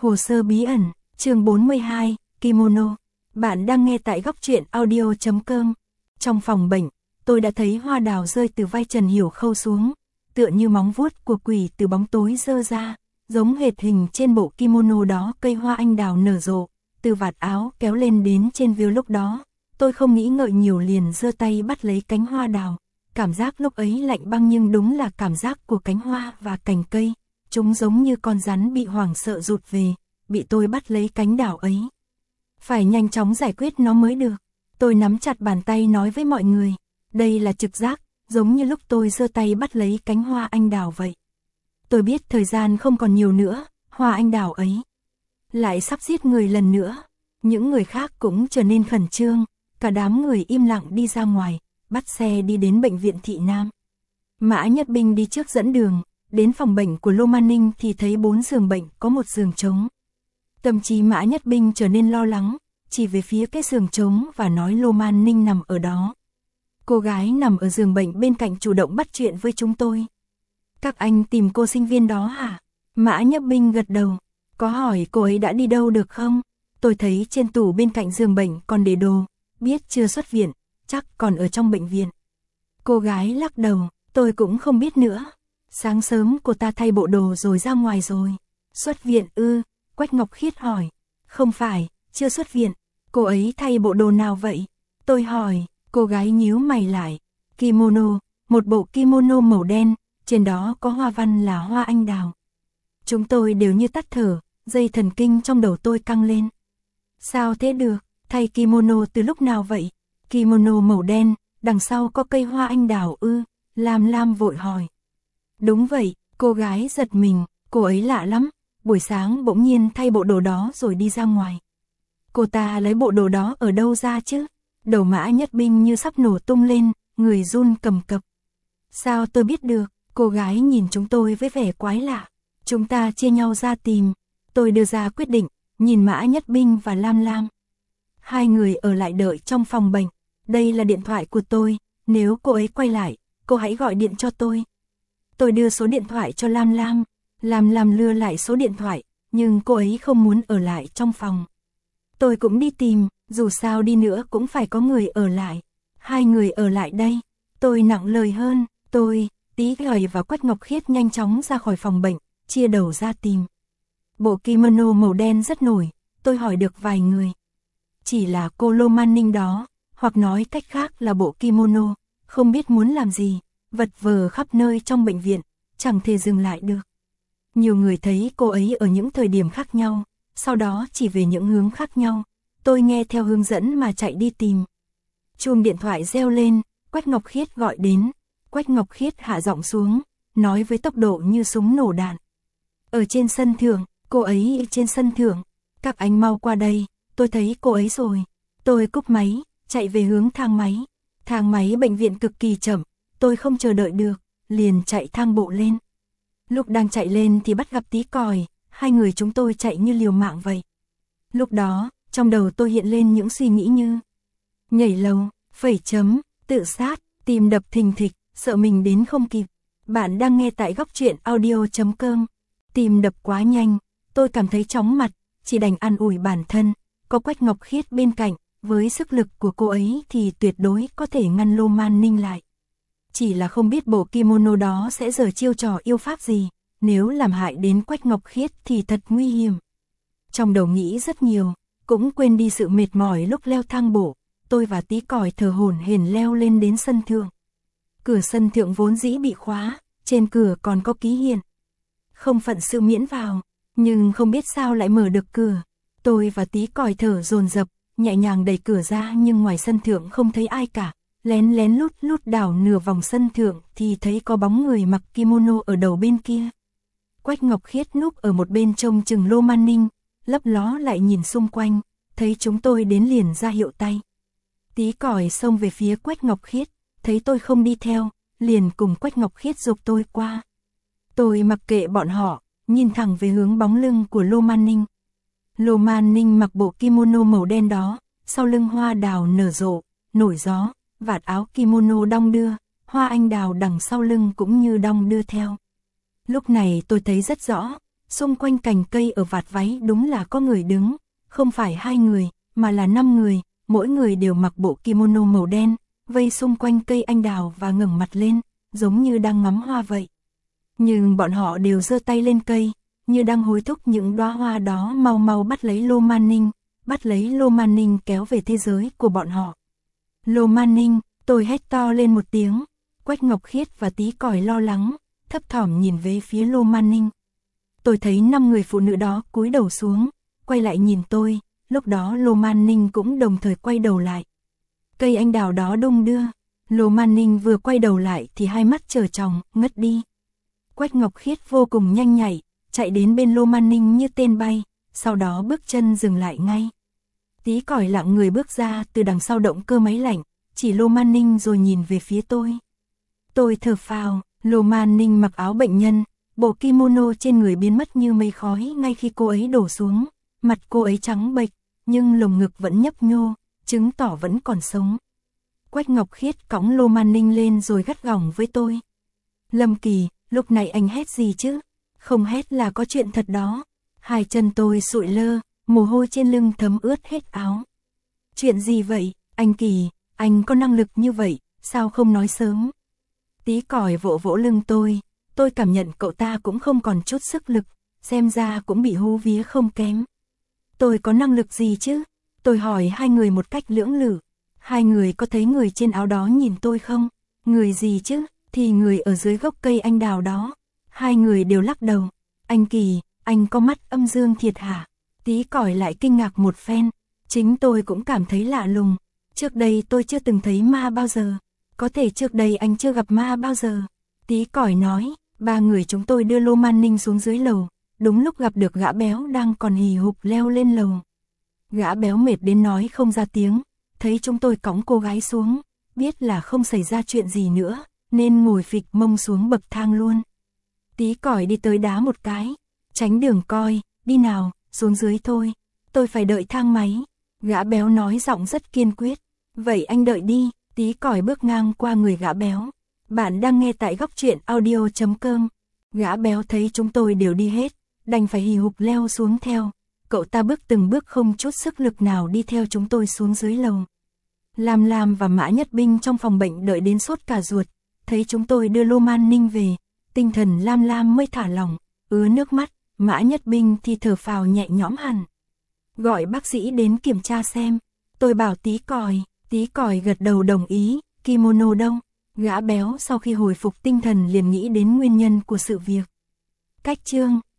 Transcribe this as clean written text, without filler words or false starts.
Hồ sơ bí ẩn, chương 42, Kimono. Bạn đang nghe tại góc truyện audio.com. Trong phòng bệnh, tôi đã thấy hoa đào rơi từ vai Trần Hiểu Khâu xuống, tựa như móng vuốt của quỷ từ bóng tối giơ ra, giống hệt hình trên bộ kimono đó. Cây hoa anh đào nở rộ, từ vạt áo kéo lên đến trên view. Lúc đó, tôi không nghĩ ngợi nhiều liền giơ tay bắt lấy cánh hoa đào. Cảm giác lúc ấy lạnh băng nhưng đúng là cảm giác của cánh hoa và cành cây. Chúng giống như con rắn bị hoảng sợ rụt về, bị tôi bắt lấy cánh đào ấy. Phải nhanh chóng giải quyết nó mới được. Tôi nắm chặt bàn tay nói với mọi người, đây là trực giác, giống như lúc tôi giơ tay bắt lấy cánh hoa anh đào vậy. Tôi biết thời gian không còn nhiều nữa, hoa anh đào ấy lại sắp giết người lần nữa. Những người khác cũng trở nên khẩn trương, cả đám người im lặng đi ra ngoài, bắt xe đi đến bệnh viện Thị Nam. Mã Nhất Binh đi trước dẫn đường, đến phòng bệnh của Lô Man Ninh thì thấy 4 giường bệnh có 1 giường trống. Tâm trí Mã Nhất Binh trở nên lo lắng, chỉ về phía cái giường trống và nói Lô Man Ninh nằm ở đó. Cô gái nằm ở giường bệnh bên cạnh chủ động bắt chuyện với chúng tôi. Các anh tìm cô sinh viên đó hả? Mã Nhất Binh gật đầu. Có hỏi cô ấy đã đi đâu được không? Tôi thấy trên tủ bên cạnh giường bệnh còn để đồ, biết chưa xuất viện, chắc còn ở trong bệnh viện. Cô gái lắc đầu, tôi cũng không biết nữa. Sáng sớm cô ta thay bộ đồ rồi ra ngoài rồi. Xuất viện ư? Quách Ngọc Khiết hỏi. Không phải, chưa xuất viện. Cô ấy thay bộ đồ nào vậy? Tôi hỏi. Cô gái nhíu mày lại. Kimono, một bộ kimono màu đen, trên đó có hoa văn là hoa anh đào. Chúng tôi đều như tắt thở, dây thần kinh trong đầu tôi căng lên. Sao thế được, thay kimono từ lúc nào vậy? Kimono màu đen, đằng sau có cây hoa anh đào ư? Lam Lam vội hỏi. Đúng vậy, cô gái giật mình, cô ấy lạ lắm, buổi sáng bỗng nhiên thay bộ đồ đó rồi đi ra ngoài. Cô ta lấy bộ đồ đó ở đâu ra chứ? Đầu Mã Nhất Binh như sắp nổ tung lên, người run cầm cập. Sao tôi biết được? Cô gái nhìn chúng tôi với vẻ quái lạ. Chúng ta chia nhau ra tìm. Tôi đưa ra quyết định, nhìn Mã Nhất Binh và Lam Lam. Hai người ở lại đợi trong phòng bệnh. Đây là điện thoại của tôi, nếu cô ấy quay lại, cô hãy gọi điện cho tôi. Tôi đưa số điện thoại cho Lam Lam. Lam Lam lưa lại số điện thoại, nhưng cô ấy không muốn ở lại trong phòng. Tôi cũng đi tìm, dù sao đi nữa cũng phải có người ở lại. Hai người ở lại đây. Tôi nặng lời hơn, tôi, Tí Gầy và Quách Ngọc Khiết nhanh chóng ra khỏi phòng bệnh, chia đầu ra tìm. Bộ kimono màu đen rất nổi, tôi hỏi được vài người. Chỉ là cô Lô Man Ninh đó, hoặc nói cách khác là bộ kimono, không biết muốn làm gì, vật vờ khắp nơi trong bệnh viện, chẳng thể dừng lại được. Nhiều người thấy cô ấy ở những thời điểm khác nhau, sau đó chỉ về những hướng khác nhau. Tôi nghe theo hướng dẫn mà chạy đi tìm. Chuông điện thoại reo lên, Quách Ngọc Khiết gọi đến. Quách Ngọc Khiết hạ giọng xuống, nói với tốc độ như súng nổ đạn. Ở trên sân thượng, cô ấy trên sân thượng. Các anh mau qua đây, tôi thấy cô ấy rồi. Tôi cúp máy, chạy về hướng thang máy. Thang máy bệnh viện cực kỳ chậm, tôi không chờ đợi được, liền chạy thang bộ lên. Lúc đang chạy lên thì bắt gặp Tí Còi, hai người chúng tôi chạy như liều mạng vậy. Lúc đó, trong đầu tôi hiện lên những suy nghĩ như nhảy lầu, phẩy chấm, tự sát, tim đập thình thịch, sợ mình đến không kịp. Bạn đang nghe tại góc truyện audio.com. Tim đập quá nhanh, tôi cảm thấy chóng mặt, chỉ đành an ủi bản thân. Có Quách Ngọc Khiết bên cạnh, với sức lực của cô ấy thì tuyệt đối có thể ngăn Lô Man Ninh lại. Chỉ là không biết bộ kimono đó sẽ giở chiêu trò yêu pháp gì, nếu làm hại đến Quách Ngọc Khiết thì thật nguy hiểm. Trong đầu nghĩ rất nhiều, cũng quên đi sự mệt mỏi lúc leo thang bộ, tôi và Tí Còi thở hổn hển leo lên đến sân thượng. Cửa sân thượng vốn dĩ bị khóa, trên cửa còn có ký hiệu không phận sự miễn vào, nhưng không biết sao lại mở được cửa. Tôi và Tí Còi thở dồn dập, nhẹ nhàng đẩy cửa ra nhưng ngoài sân thượng không thấy ai cả. Lén lén lút lút đảo nửa vòng sân thượng thì thấy có bóng người mặc kimono ở đầu bên kia. Quách Ngọc Khiết núp ở một bên trông chừng Lô Man Ninh, lấp ló lại nhìn xung quanh, thấy chúng tôi đến liền ra hiệu tay. Tí Còi xông về phía Quách Ngọc Khiết, thấy tôi không đi theo, liền cùng Quách Ngọc Khiết giục tôi qua. Tôi mặc kệ bọn họ, nhìn thẳng về hướng bóng lưng của Lô Man Ninh. Lô Man Ninh mặc bộ kimono màu đen đó, sau lưng hoa đào nở rộ, nổi gió, vạt áo kimono đong đưa, hoa anh đào đằng sau lưng cũng như đong đưa theo. Lúc này tôi thấy rất rõ, xung quanh cành cây ở vạt váy đúng là có người đứng, không phải 2 người, mà là 5 người, mỗi người đều mặc bộ kimono màu đen, vây xung quanh cây anh đào và ngẩng mặt lên, giống như đang ngắm hoa vậy. Nhưng bọn họ đều giơ tay lên cây, như đang hối thúc những đóa hoa đó mau mau bắt lấy Lô Man Ninh, bắt lấy Lô Man Ninh kéo về thế giới của bọn họ. Lô Man Ninh, tôi hét to lên một tiếng, Quách Ngọc Khiết và Tí Còi lo lắng, thấp thỏm nhìn về phía Lô Man Ninh. Tôi thấy 5 người phụ nữ đó cúi đầu xuống, quay lại nhìn tôi, lúc đó Lô Man Ninh cũng đồng thời quay đầu lại. Cây anh đào đó đung đưa, Lô Man Ninh vừa quay đầu lại thì hai mắt trợn tròn, ngất đi. Quách Ngọc Khiết vô cùng nhanh nhạy, chạy đến bên Lô Man Ninh như tên bay, sau đó bước chân dừng lại ngay. Tí Còi lặng người bước ra từ đằng sau động cơ máy lạnh, chỉ Lô Man Ninh rồi nhìn về phía tôi. Tôi thở phào, Lô Man Ninh mặc áo bệnh nhân, bộ kimono trên người biến mất như mây khói ngay khi cô ấy đổ xuống, mặt cô ấy trắng bệch, nhưng lồng ngực vẫn nhấp nhô, chứng tỏ vẫn còn sống. Quách Ngọc Khiết cõng Lô Man Ninh lên rồi gắt gỏng với tôi. Lâm Kỳ, lúc này anh hét gì chứ? Không hét là có chuyện thật đó. Hai chân tôi sụi lơ, mồ hôi trên lưng thấm ướt hết áo. Chuyện gì vậy, anh Kỳ, anh có năng lực như vậy, sao không nói sớm? Tí Còi vỗ vỗ lưng tôi cảm nhận cậu ta cũng không còn chút sức lực, xem ra cũng bị hú vía không kém. Tôi có năng lực gì chứ? Tôi hỏi hai người một cách lưỡng lự. Hai người có thấy người trên áo đó nhìn tôi không? Người gì chứ? Thì người ở dưới gốc cây anh đào đó. Hai người đều lắc đầu. Anh Kỳ, anh có mắt âm dương thiệt hả? Tí Còi lại kinh ngạc một phen. Chính tôi cũng cảm thấy lạ lùng. Trước đây tôi chưa từng thấy ma bao giờ. Có thể trước đây anh chưa gặp ma bao giờ. Tí Còi nói, ba người chúng tôi đưa Lô Man Ninh xuống dưới lầu. Đúng lúc gặp được gã béo đang còn hì hục leo lên lầu. Gã béo mệt đến nói không ra tiếng. Thấy chúng tôi cõng cô gái xuống, biết là không xảy ra chuyện gì nữa, nên ngồi phịch mông xuống bậc thang luôn. Tí Còi đi tới đá một cái, tránh đường coi, đi nào, xuống dưới thôi, tôi phải đợi thang máy. Gã béo nói giọng rất kiên quyết, vậy anh đợi đi. Tí Còi bước ngang qua người gã béo. Bạn đang nghe tại góc truyện audio.com. Gã béo thấy chúng tôi đều đi hết, đành phải hì hục leo xuống theo. Cậu ta bước từng bước không chút sức lực nào đi theo chúng tôi xuống dưới lầu. Lam và Mã Nhất Binh trong phòng bệnh đợi đến sốt cả ruột, thấy chúng tôi đưa Lô Man Ninh về, tinh thần Lam mới thả lỏng, ứa nước mắt, Mã Nhất Binh thì thở phào nhẹ nhõm hẳn. Gọi bác sĩ đến kiểm tra xem, tôi bảo Tí Còi gật đầu đồng ý, kimono đâu? Gã béo sau khi hồi phục tinh thần liền nghĩ đến nguyên nhân của sự việc. Cách chương